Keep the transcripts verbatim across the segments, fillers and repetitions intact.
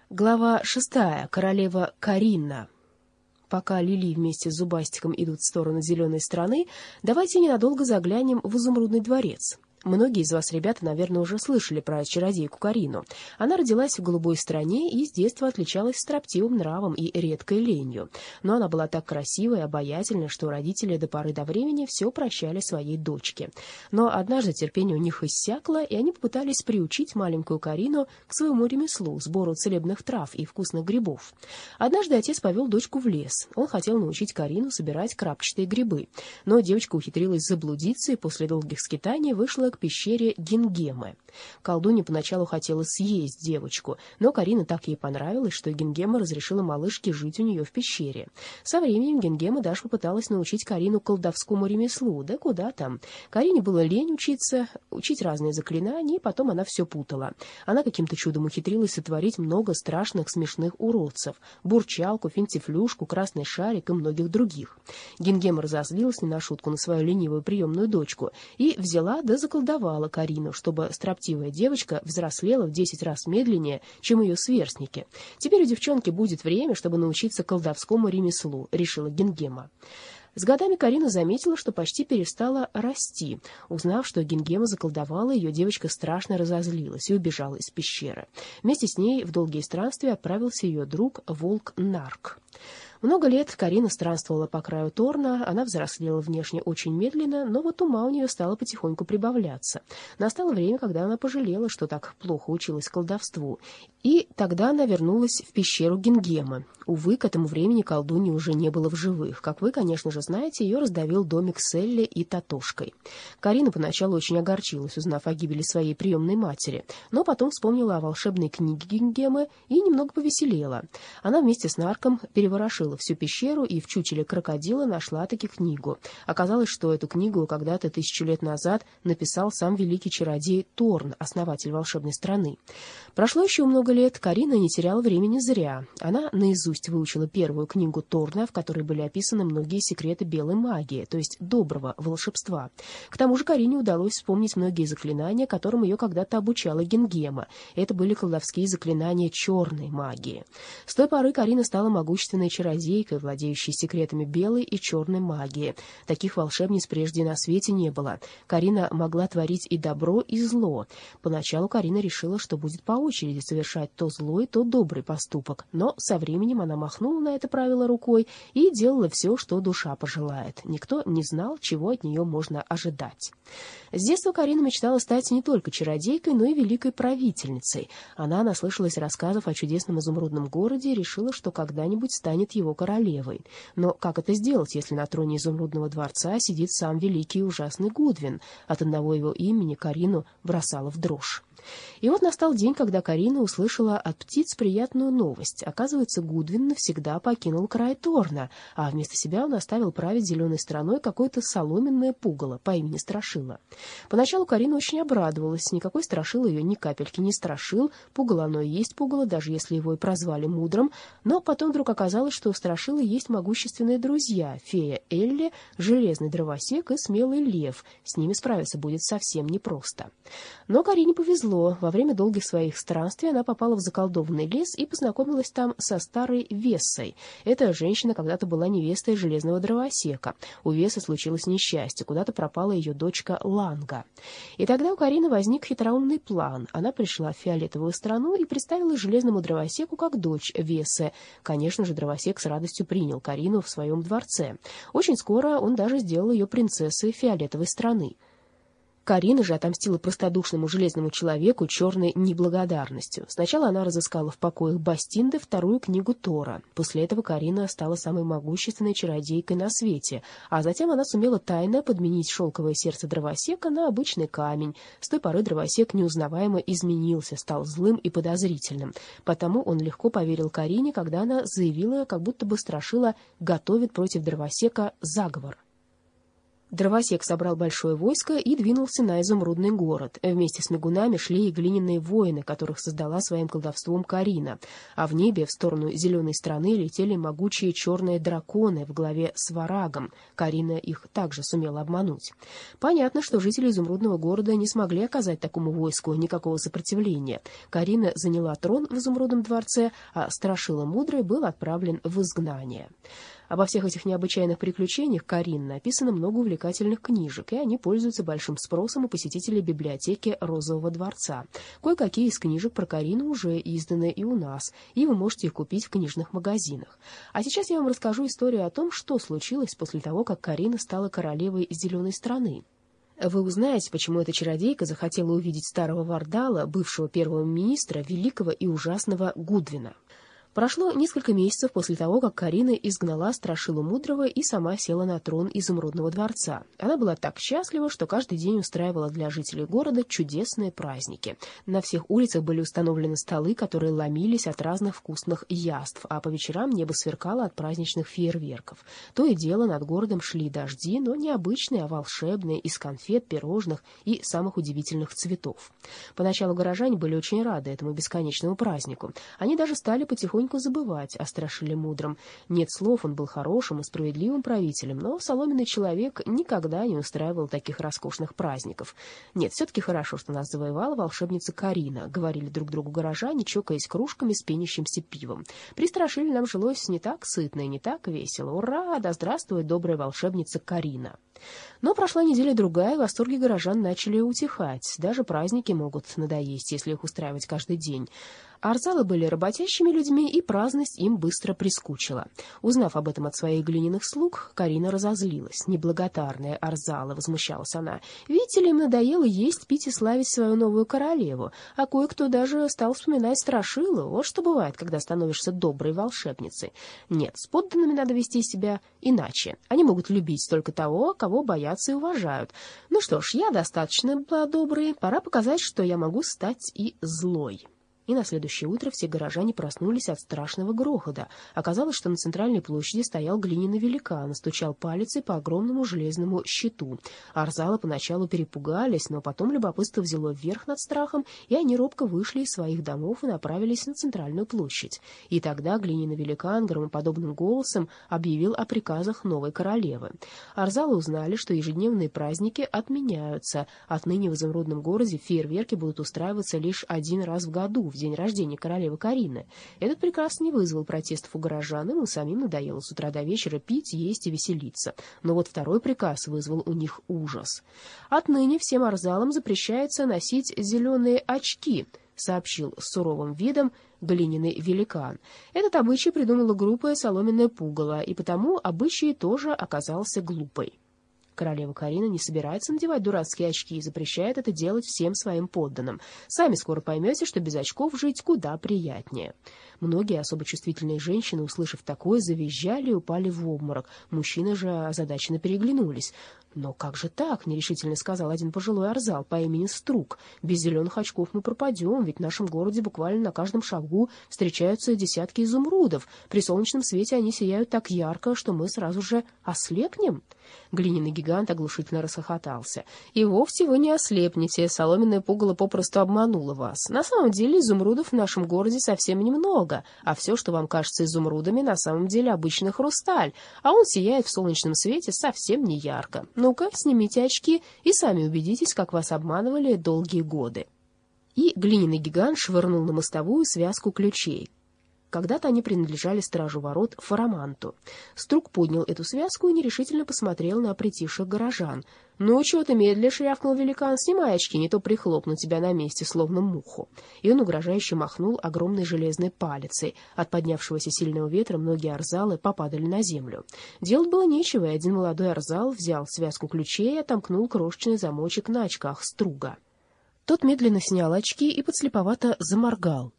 Глава шестая. Королева Каринна. Пока Лили вместе с Зубастиком идут в сторону зеленой страны, давайте ненадолго заглянем в Изумрудный дворец. Многие из вас, ребята, наверное, уже слышали про чародейку Карину. Она родилась в голубой стране и с детства отличалась строптивым нравом и редкой ленью. Но она была так красива и обаятельна, что родители до поры до времени все прощали своей дочке. Но однажды терпение у них иссякло, и они попытались приучить маленькую Карину к своему ремеслу, сбору целебных трав и вкусных грибов. Однажды отец повел дочку в лес. Он хотел научить Карину собирать крапчатые грибы. Но девочка ухитрилась заблудиться и после долгих скитаний вышла к пещере Гингемы. Колдунья поначалу хотела съесть девочку, но Карина так ей понравилась, что Гингема разрешила малышке жить у нее в пещере. Со временем Гингема даже попыталась научить Карину колдовскому ремеслу, да куда там. Карине было лень учиться, учить разные заклинания, и потом она все путала. Она каким-то чудом ухитрилась сотворить много страшных смешных уродцев: бурчалку, финтифлюшку, красный шарик и многих других. Гингема разозлилась не на шутку на свою ленивую приемную дочку и взяла да заколдовала Карину, чтобы строптивая девочка взрослела в десять раз медленнее, чем ее сверстники. Теперь у девчонки будет время, чтобы научиться колдовскому ремеслу, решила Гингема. С годами Карина заметила, что почти перестала расти. Узнав, что Гингема заколдовала, ее девочка страшно разозлилась и убежала из пещеры. Вместе с ней в долгие странствия отправился ее друг волк Нарк. Много лет Карина странствовала по краю Торна, она взрослела внешне очень медленно, но вот ума у нее стало потихоньку прибавляться. Настало время, когда она пожалела, что так плохо училась колдовству, и тогда она вернулась в пещеру Гингемы. Увы, к этому времени колдуньи уже не было в живых. Как вы, конечно же, знаете, ее раздавил домик с Элли и Татошкой. Карина поначалу очень огорчилась, узнав о гибели своей приемной матери, но потом вспомнила о волшебной книге Гингемы и немного повеселела. Она вместе с Нарком переворошила всю пещеру и в чучеле крокодила нашла таки книгу. Оказалось, что эту книгу когда-то тысячу лет назад написал сам великий чародей Торн, основатель волшебной страны. Прошло еще много лет, Карина не теряла времени зря. Она наизусть выучила первую книгу Торна, в которой были описаны многие секреты белой магии, то есть доброго волшебства. К тому же Карине удалось вспомнить многие заклинания, которым ее когда-то обучала Гингема. Это были колдовские заклинания черной магии. С той поры Карина стала могущественной чародейкой, владеющей секретами белой и черной магии. Таких волшебниц прежде на свете не было. Карина могла творить и добро, и зло. Поначалу Карина решила, что будет по очереди совершать то злой, то добрый поступок, но со временем она махнула на это правило рукой и делала все, что душа пожелает. Никто не знал, чего от нее можно ожидать. С детства Карина мечтала стать не только чародейкой, но и великой правительницей. Она наслышалась рассказов о чудесном изумрудном городе и решила, что когда-нибудь станет его королевой. Но как это сделать, если на троне изумрудного дворца сидит сам великий и ужасный Гудвин? От одного его имени Карину бросала в дрожь. И вот настал день, когда Карина услышала от птиц приятную новость. Оказывается, Гудвин навсегда покинул край Торна, а вместо себя он оставил править зеленой страной какое-то соломенное пугало по имени Страшила. Поначалу Карина очень обрадовалась. Никакой Страшила ее ни капельки не страшил. Пугало оно и есть пугало, даже если его и прозвали мудрым. Но потом вдруг оказалось, что у Страшилы есть могущественные друзья — фея Элли, железный дровосек и смелый лев. С ними справиться будет совсем непросто. Но Карине повезло. Во время долгих своих странствий она попала в заколдованный лес и познакомилась там со старой Вессой. Эта женщина когда-то была невестой железного дровосека. У Весы случилось несчастье, куда-то пропала ее дочка Ланга. И тогда у Карины возник хитроумный план. Она пришла в фиолетовую страну и представила железному дровосеку как дочь Весы. Конечно же, дровосек с радостью принял Карину в своем дворце. Очень скоро он даже сделал ее принцессой фиолетовой страны. Карина же отомстила простодушному железному человеку черной неблагодарностью. Сначала она разыскала в покоях Бастинды вторую книгу Тора. После этого Карина стала самой могущественной чародейкой на свете, а затем она сумела тайно подменить шелковое сердце дровосека на обычный камень. С той поры дровосек неузнаваемо изменился, стал злым и подозрительным. Потому он легко поверил Карине, когда она заявила, как будто бы Страшила готовит против дровосека заговор. Дровосек собрал большое войско и двинулся на изумрудный город. Вместе с мигунами шли и глиняные воины, которых создала своим колдовством Карина. А в небе в сторону зеленой страны летели могучие черные драконы в главе с Варагом. Карина их также сумела обмануть. Понятно, что жители изумрудного города не смогли оказать такому войску никакого сопротивления. Карина заняла трон в изумрудном дворце, а Страшила Мудрый был отправлен в изгнание. Обо всех этих необычайных приключениях Карины написано много увлекательных книжек, и они пользуются большим спросом у посетителей библиотеки Розового дворца. Кое-какие из книжек про Карину уже изданы и у нас, и вы можете их купить в книжных магазинах. А сейчас я вам расскажу историю о том, что случилось после того, как Карина стала королевой зеленой страны. Вы узнаете, почему эта чародейка захотела увидеть старого Вардала, бывшего первого министра, великого и ужасного Гудвина. Прошло несколько месяцев после того, как Карина изгнала Страшилу Мудрого и сама села на трон изумрудного дворца. Она была так счастлива, что каждый день устраивала для жителей города чудесные праздники. На всех улицах были установлены столы, которые ломились от разных вкусных яств, а по вечерам небо сверкало от праздничных фейерверков. То и дело над городом шли дожди, но не обычные, а волшебные, из конфет, пирожных и самых удивительных цветов. Поначалу горожане были очень рады этому бесконечному празднику. Они даже стали потихоньку забывать о Страшиле Мудром. Нет слов, он был хорошим и справедливым правителем, но соломенный человек никогда не устраивал таких роскошных праздников. Нет, все-таки хорошо, что нас завоевала волшебница Карина, говорили друг другу горожане, чокаясь кружками с пенящимся пивом. При Страшиле нам жилось не так сытно и не так весело. Ура! Да здравствует добрая волшебница Карина! Но прошла неделя-другая, и восторги горожан начали утихать. Даже праздники могут надоесть, если их устраивать каждый день. Арзалы были работящими людьми, и праздность им быстро прискучила. Узнав об этом от своих глиняных слуг, Карина разозлилась. «Неблагодарная Арзала!» — возмущалась она. «Видите ли, им надоело есть, пить и славить свою новую королеву, а кое-кто даже стал вспоминать Страшилу. Вот что бывает, когда становишься доброй волшебницей. Нет, с подданными надо вести себя иначе. Они могут любить только того, кого боятся и уважают. Ну что ж, я достаточно была доброй, пора показать, что я могу стать и злой». И на следующее утро все горожане проснулись от страшного грохота. Оказалось, что на центральной площади стоял глиняный великан, стучал палицей по огромному железному щиту. Арзалы поначалу перепугались, но потом любопытство взяло вверх над страхом, и они робко вышли из своих домов и направились на центральную площадь. И тогда глиняный великан громоподобным голосом объявил о приказах новой королевы. Арзалы узнали, что ежедневные праздники отменяются. Отныне в изумрудном городе фейерверки будут устраиваться лишь один раз в году, в день рождения королевы Карины. Этот приказ не вызвал протестов у горожан, им и самим надоело с утра до вечера пить, есть и веселиться. Но вот второй приказ вызвал у них ужас. «Отныне всем арзалам запрещается носить зеленые очки», — сообщил с суровым видом глиняный великан. Этот обычай придумала группа «Соломенное пугало», и потому обычай тоже оказался глупой. Королева Карина не собирается надевать дурацкие очки и запрещает это делать всем своим подданным. Сами скоро поймете, что без очков жить куда приятнее. Многие особо чувствительные женщины, услышав такое, завизжали и упали в обморок. Мужчины же озадаченно переглянулись. «Но как же так?» — нерешительно сказал один пожилой арзал по имени Струк. «Без зеленых очков мы пропадем, ведь в нашем городе буквально на каждом шагу встречаются десятки изумрудов. При солнечном свете они сияют так ярко, что мы сразу же ослепнем». Глиняный гигант оглушительно расхохотался. «И вовсе вы не ослепнете, соломенное пугало попросту обмануло вас. На самом деле изумрудов в нашем городе совсем немного, а все, что вам кажется изумрудами, на самом деле обычный хрусталь, а он сияет в солнечном свете совсем не ярко. Ну-ка, снимите очки и сами убедитесь, как вас обманывали долгие годы». И глиняный гигант швырнул на мостовую связку ключей. Когда-то они принадлежали стражу ворот Фараманту. Струк поднял эту связку и нерешительно посмотрел на притихших горожан. «Ну, чего ты медлишь?» — рявкнул великан. «Снимай очки, не то прихлопну тебя на месте, словно муху». И он угрожающе махнул огромной железной палицей. От поднявшегося сильного ветра многие арзалы попадали на землю. Делать было нечего, и один молодой арзал взял связку ключей и отомкнул крошечный замочек на очках Струга. Тот медленно снял очки и подслеповато заморгал.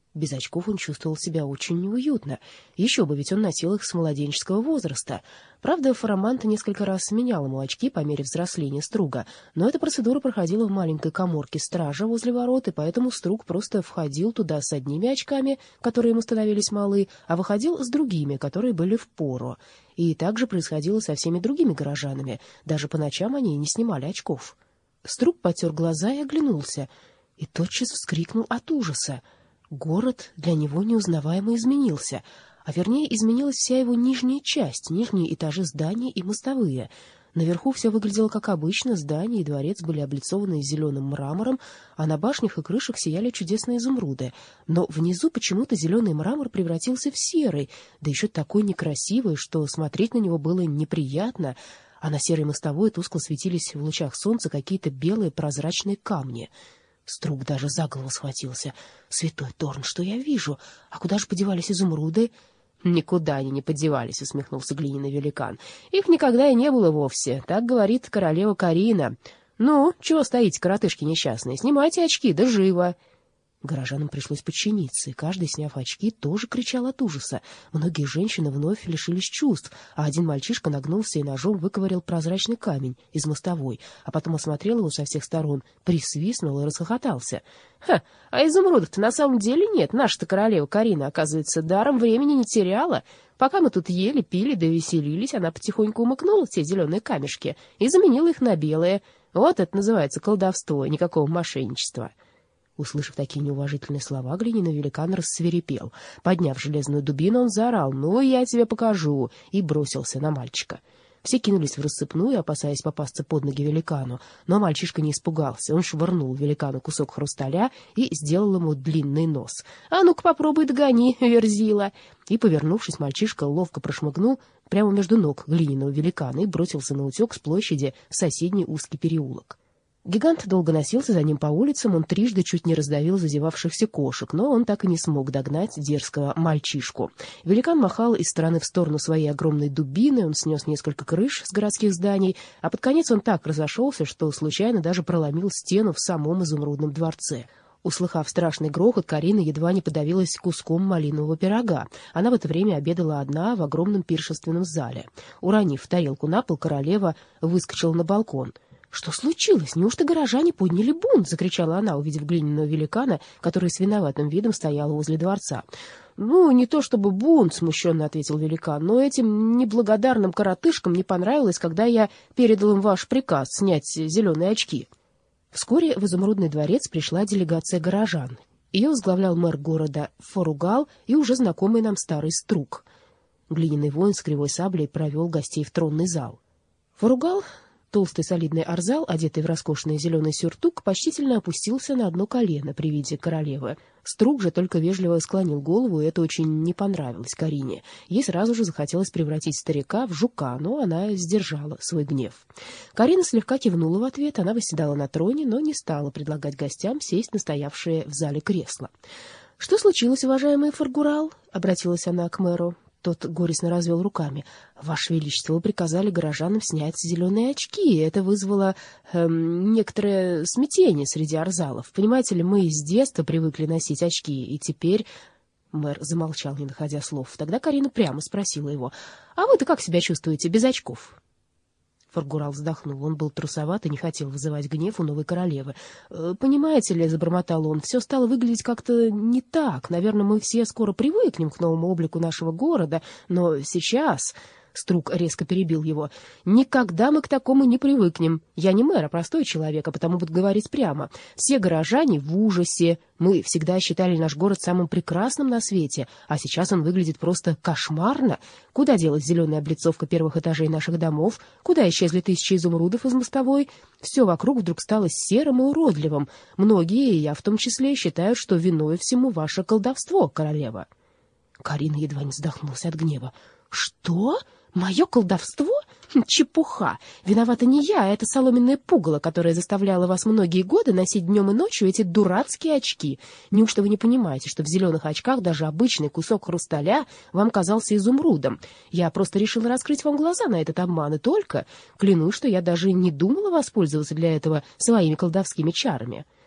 Без очков он чувствовал себя очень неуютно. Еще бы, ведь он носил их с младенческого возраста. Правда, Фараманта несколько раз менял ему очки по мере взросления Струга, но эта процедура проходила в маленькой каморке стража возле ворот, и поэтому Струг просто входил туда с одними очками, которые ему становились малы, а выходил с другими, которые были впору. И так же происходило со всеми другими горожанами. Даже по ночам они не снимали очков. Струг потер глаза и оглянулся, и тотчас вскрикнул от ужаса. Город для него неузнаваемо изменился, а вернее изменилась вся его нижняя часть, нижние этажи зданий и мостовые. Наверху все выглядело как обычно, здания и дворец были облицованы зеленым мрамором, а на башнях и крышах сияли чудесные изумруды. Но внизу почему-то зеленый мрамор превратился в серый, да еще такой некрасивый, что смотреть на него было неприятно, а на серой мостовой тускло светились в лучах солнца какие-то белые прозрачные камни. Струг даже за голову схватился. «Святой Торн, что я вижу? А куда же подевались изумруды?» «Никуда они не подевались», — усмехнулся глиняный великан. «Их никогда и не было вовсе. Так говорит королева Карина. Ну, чего стоите, коротышки несчастные? Снимайте очки, да живо!» Горожанам пришлось подчиниться, и каждый, сняв очки, тоже кричал от ужаса. Многие женщины вновь лишились чувств, а один мальчишка нагнулся и ножом выковырял прозрачный камень из мостовой, а потом осмотрел его со всех сторон, присвистнул и расхохотался. «Ха! А изумрудов-то на самом деле нет. Наша-то королева Карина, оказывается, даром времени не теряла. Пока мы тут ели, пили да веселились, она потихоньку умыкнула те зеленые камешки и заменила их на белые. Вот это называется колдовство, никакого мошенничества». Услышав такие неуважительные слова, глиняный великан рассвирепел. Подняв железную дубину, он заорал: «Ну, я тебе покажу!» и бросился на мальчика. Все кинулись в рассыпную, опасаясь попасться под ноги великану, но мальчишка не испугался. Он швырнул великану кусок хрусталя и сделал ему длинный нос. «А ну-ка попробуй догони, Верзила!» И, повернувшись, мальчишка ловко прошмыгнул прямо между ног глиняного великана и бросился наутек с площади в соседний узкий переулок. Гигант долго носился за ним по улицам, он трижды чуть не раздавил зазевавшихся кошек, но он так и не смог догнать дерзкого мальчишку. Великан махал из стороны в сторону своей огромной дубины, он снес несколько крыш с городских зданий, а под конец он так разошелся, что случайно даже проломил стену в самом изумрудном дворце. Услыхав страшный грохот, Карина едва не подавилась куском малинового пирога. Она в это время обедала одна в огромном пиршественном зале. Уронив тарелку на пол, королева выскочила на балкон. «Что случилось? Неужто горожане подняли бунт?» — закричала она, увидев глиняного великана, который с виноватым видом стоял возле дворца. «Ну, не то чтобы бунт», — смущенно ответил великан, «но этим неблагодарным коротышкам не понравилось, когда я передал им ваш приказ снять зеленые очки». Вскоре в изумрудный дворец пришла делегация горожан. Ее возглавлял мэр города Форугал и уже знакомый нам старый Струг. Глиняный воин с кривой саблей провел гостей в тронный зал. Форугал, толстый солидный арзал, одетый в роскошный зеленый сюртук, почтительно опустился на одно колено при виде королевы. Струг же только вежливо склонил голову, и это очень не понравилось Карине. Ей сразу же захотелось превратить старика в жука, но она сдержала свой гнев. Карина слегка кивнула в ответ, она восседала на троне, но не стала предлагать гостям сесть на стоявшее в зале кресло. — Что случилось, уважаемый Фаргурал? — обратилась она к мэру. Тот горестно развел руками. — Ваше Величество, вы приказали горожанам снять зеленые очки. Это вызвало эм, некоторое смятение среди арзалов. Понимаете ли, мы с детства привыкли носить очки, и теперь... Мэр замолчал, не находя слов. Тогда Карина прямо спросила его: — А вы-то как себя чувствуете без очков? Фаргурал вздохнул. Он был трусоват и не хотел вызывать гнев у новой королевы. «Понимаете ли, — забормотал он, — все стало выглядеть как-то не так. Наверное, мы все скоро привыкнем к новому облику нашего города, но сейчас...» Струг резко перебил его. «Никогда мы к такому не привыкнем. Я не мэр, а простой человек, а потому буду говорить прямо. Все горожане в ужасе. Мы всегда считали наш город самым прекрасным на свете, а сейчас он выглядит просто кошмарно. Куда делась зеленая облицовка первых этажей наших домов? Куда исчезли тысячи изумрудов из мостовой? Все вокруг вдруг стало серым и уродливым. Многие, и я в том числе, считают, что виной всему ваше колдовство, королева». Карина едва не задохнулась от гнева. «Что? Мое колдовство? Чепуха! Виновата не я, а это соломенное пугало, которое заставляло вас многие годы носить днем и ночью эти дурацкие очки. Неужто вы не понимаете, что в зеленых очках даже обычный кусок хрусталя вам казался изумрудом? Я просто решила раскрыть вам глаза на этот обман, и только. Клянусь, что я даже не думала воспользоваться для этого своими колдовскими чарами».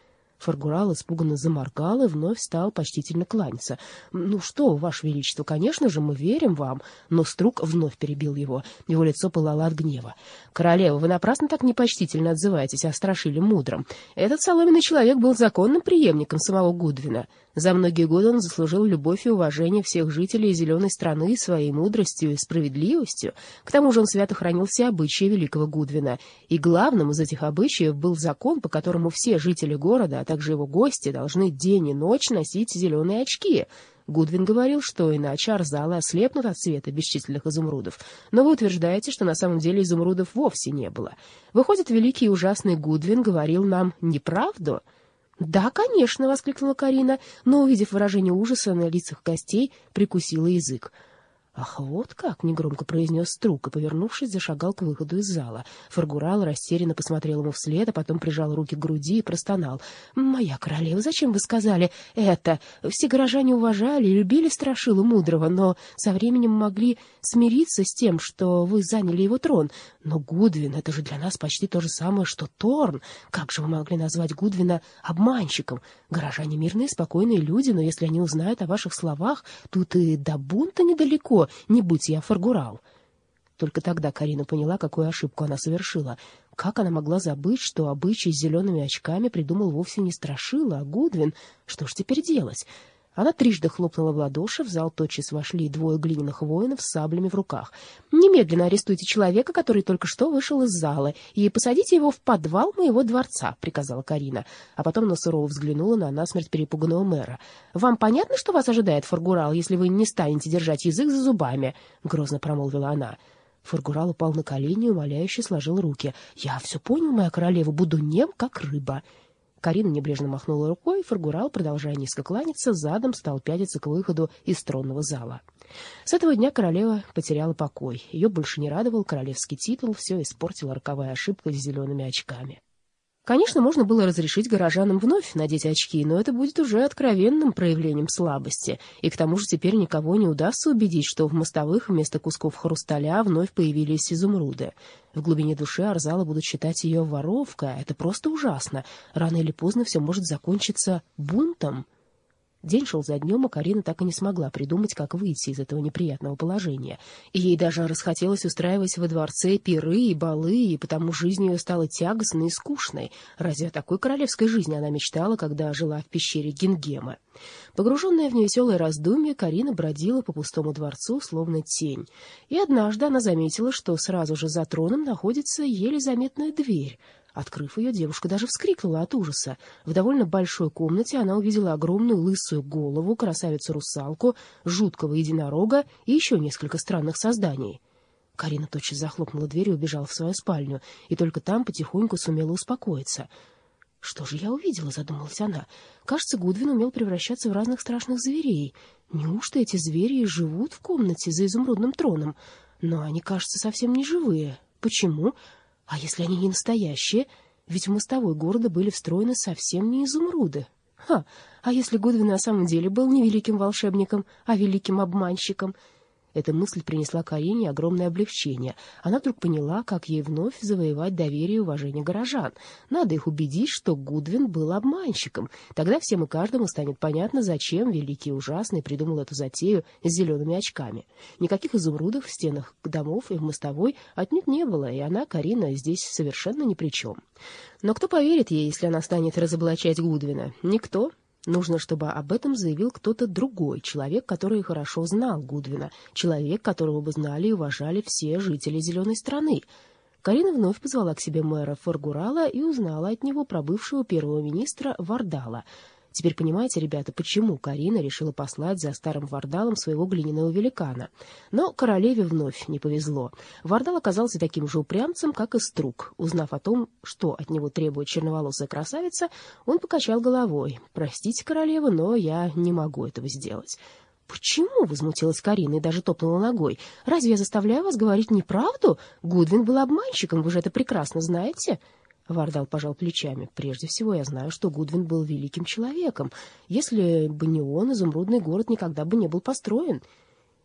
Фаргурал испуганно заморгал и вновь стал почтительно кланяться. — Ну что, Ваше Величество, конечно же, мы верим вам. Но Струк вновь перебил его. Его лицо пылало от гнева. — Королева, вы напрасно так непочтительно отзываетесь о Страшиле Мудром. Этот соломенный человек был законным преемником самого Гудвина. За многие годы он заслужил любовь и уважение всех жителей Зеленой страны своей мудростью и справедливостью. К тому же он свято хранил все обычаи великого Гудвина. И главным из этих обычаев был закон, по которому все жители города, а также его гости, должны день и ночь носить зеленые очки. Гудвин говорил, что иначе арзалы ослепнут от света бесчисленных изумрудов. Но вы утверждаете, что на самом деле изумрудов вовсе не было. Выходит, великий и ужасный Гудвин говорил нам неправду? — Да, конечно, — воскликнула Карина, но, увидев выражение ужаса на лицах гостей, прикусила язык. — Ах, вот как! — негромко произнес Струк и, повернувшись, зашагал к выходу из зала. Фаргурал растерянно посмотрел ему вслед, а потом прижал руки к груди и простонал. — Моя королева, зачем вы сказали это? Все горожане уважали и любили Страшилу Мудрого, но со временем могли смириться с тем, что вы заняли его трон. Но Гудвин — это же для нас почти то же самое, что Торн. Как же вы могли назвать Гудвина обманщиком? Горожане мирные, спокойные люди, но если они узнают о ваших словах, тут и до бунта недалеко, не будь я Фаргурал. Только тогда Карина поняла, какую ошибку она совершила. Как она могла забыть, что обычай с зелеными очками придумал вовсе не Страшила, а Гудвин? Что ж теперь делать? Она трижды хлопнула в ладоши, в зал тотчас вошли двое глиняных воинов с саблями в руках. «Немедленно арестуйте человека, который только что вышел из зала, и посадите его в подвал моего дворца», — приказала Карина. А потом она сурово взглянула на насмерть перепуганного мэра. «Вам понятно, что вас ожидает, Фаргурал, если вы не станете держать язык за зубами?» — грозно промолвила она. Фаргурал упал на колени и умоляюще сложил руки. «Я все понял, моя королева, буду нем, как рыба». Карина небрежно махнула рукой, и Фаргурал, продолжая низко кланяться, задом стал пятиться к выходу из тронного зала. С этого дня королева потеряла покой. Ее больше не радовал королевский титул, все испортила роковая ошибка с зелеными очками. Конечно, можно было разрешить горожанам вновь надеть очки, но это будет уже откровенным проявлением слабости. И к тому же теперь никого не удастся убедить, что в мостовых вместо кусков хрусталя вновь появились изумруды. В глубине души арзалы будут считать ее воровкой, а это просто ужасно. Рано или поздно все может закончиться бунтом. День шел за днем, а Карина так и не смогла придумать, как выйти из этого неприятного положения. И ей даже расхотелось устраивать во дворце пиры и балы, и потому жизнь ее стала тягостной и скучной. Разве о такой королевской жизни она мечтала, когда жила в пещере Гингема? Погруженная в невеселое раздумье, Карина бродила по пустому дворцу, словно тень. И однажды она заметила, что сразу же за троном находится еле заметная дверь. Открыв ее, девушка даже вскрикнула от ужаса. В довольно большой комнате она увидела огромную лысую голову, красавицу-русалку, жуткого единорога и еще несколько странных созданий. Карина тотчас захлопнула дверь и убежала в свою спальню, и только там потихоньку сумела успокоиться. «Что же я увидела?» — задумалась она. «Кажется, Гудвин умел превращаться в разных страшных зверей. Неужто эти звери и живут в комнате за изумрудным троном? Но они, кажется, совсем не живые. Почему? А если они не настоящие? Ведь в мостовой города были встроены совсем не изумруды. Ха! А если Гудвин на самом деле был не великим волшебником, а великим обманщиком?» Эта мысль принесла Карине огромное облегчение. Она вдруг поняла, как ей вновь завоевать доверие и уважение горожан. Надо их убедить, что Гудвин был обманщиком. Тогда всем и каждому станет понятно, зачем великий и ужасный придумал эту затею с зелеными очками. Никаких изумрудов в стенах домов и в мостовой отнюдь не было, и она, Карина, здесь совершенно ни при чем. Но кто поверит ей, если она станет разоблачать Гудвина? Никто. Нужно, чтобы об этом заявил кто-то другой, человек, который хорошо знал Гудвина, человек, которого бы знали и уважали все жители Зеленой страны. Карина вновь позвала к себе мэра Фаргурала и узнала от него про бывшего первого министра Вардала. Теперь понимаете, ребята, почему Карина решила послать за старым Вардалом своего глиняного великана. Но королеве вновь не повезло. Вардал оказался таким же упрямцем, как и Струк. Узнав о том, что от него требует черноволосая красавица, он покачал головой. «Простите, королева, но я не могу этого сделать». «Почему?» — возмутилась Карина и даже топнула ногой. «Разве я заставляю вас говорить неправду? Гудвин был обманщиком, вы же это прекрасно знаете». Вардал пожал плечами. «Прежде всего, я знаю, что Гудвин был великим человеком. Если бы не он, изумрудный город никогда бы не был построен».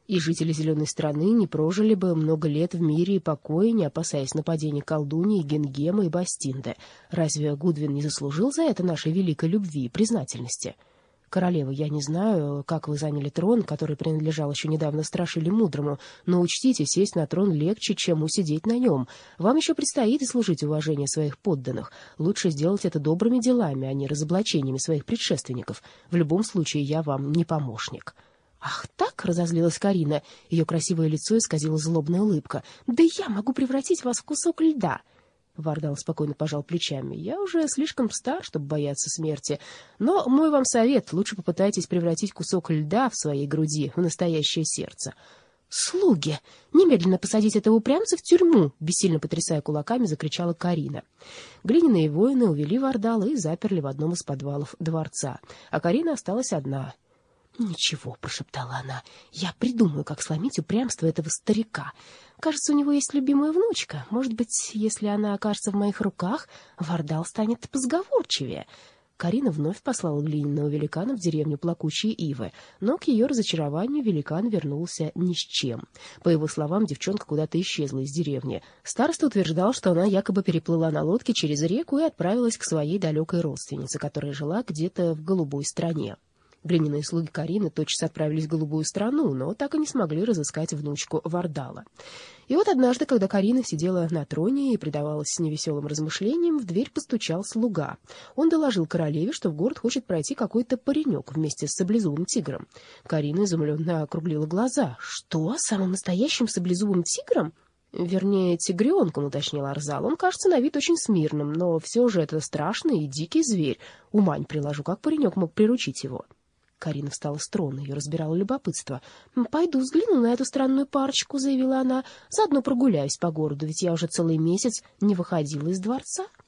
и жители Зеленой страны не прожили бы много лет в мире и покое, не опасаясь нападений колдуньи, Гингема и Бастинды. Разве Гудвин не заслужил за это нашей великой любви и признательности? Королева, я не знаю, как вы заняли трон, который принадлежал еще недавно Страшиле Мудрому, но учтите, сесть на трон легче, чем усидеть на нем. Вам еще предстоит заслужить уважение своих подданных. Лучше сделать это добрыми делами, а не разоблачениями своих предшественников. В любом случае, я вам не помощник». «Ах так!» — разозлилась Карина. Ее красивое лицо исказила злобная улыбка. «Да я могу превратить вас в кусок льда!» Вардал спокойно пожал плечами. «Я уже слишком стар, чтобы бояться смерти. Но мой вам совет — лучше попытайтесь превратить кусок льда в своей груди в настоящее сердце». «Слуги! Немедленно посадить этого упрямца в тюрьму!» — бессильно потрясая кулаками, закричала Карина. Глиняные воины увели Вардала и заперли в одном из подвалов дворца. А Карина осталась одна. «Ничего», — прошептала она, — «я придумаю, как сломить упрямство этого старика. Кажется, у него есть любимая внучка. Может быть, если она окажется в моих руках, Вардал станет позговорчивее». Карина вновь послала глиняного великана в деревню Плакучие Ивы, но к ее разочарованию великан вернулся ни с чем. По его словам, девчонка куда-то исчезла из деревни. Староста утверждал, что она якобы переплыла на лодке через реку и отправилась к своей далекой родственнице, которая жила где-то в голубой стране. Глиняные слуги Карины тотчас отправились в голубую страну, но так и не смогли разыскать внучку Вардала. И вот однажды, когда Карина сидела на троне и предавалась невеселым размышлениям, в дверь постучал слуга. Он доложил королеве, что в город хочет пройти какой-то паренек вместе с саблезубым тигром. Карина изумленно округлила глаза. «Что, самым настоящим саблезубым тигром?» «Вернее, тигренком», — уточнил Арзал. «Он кажется на вид очень смирным, но все же это страшный и дикий зверь. Ума не приложу, как паренек мог приручить его». Карина встала с трона, ее разбирало любопытство. «Пойду взгляну на эту странную парочку», — заявила она. «Заодно прогуляюсь по городу, ведь я уже целый месяц не выходила из дворца».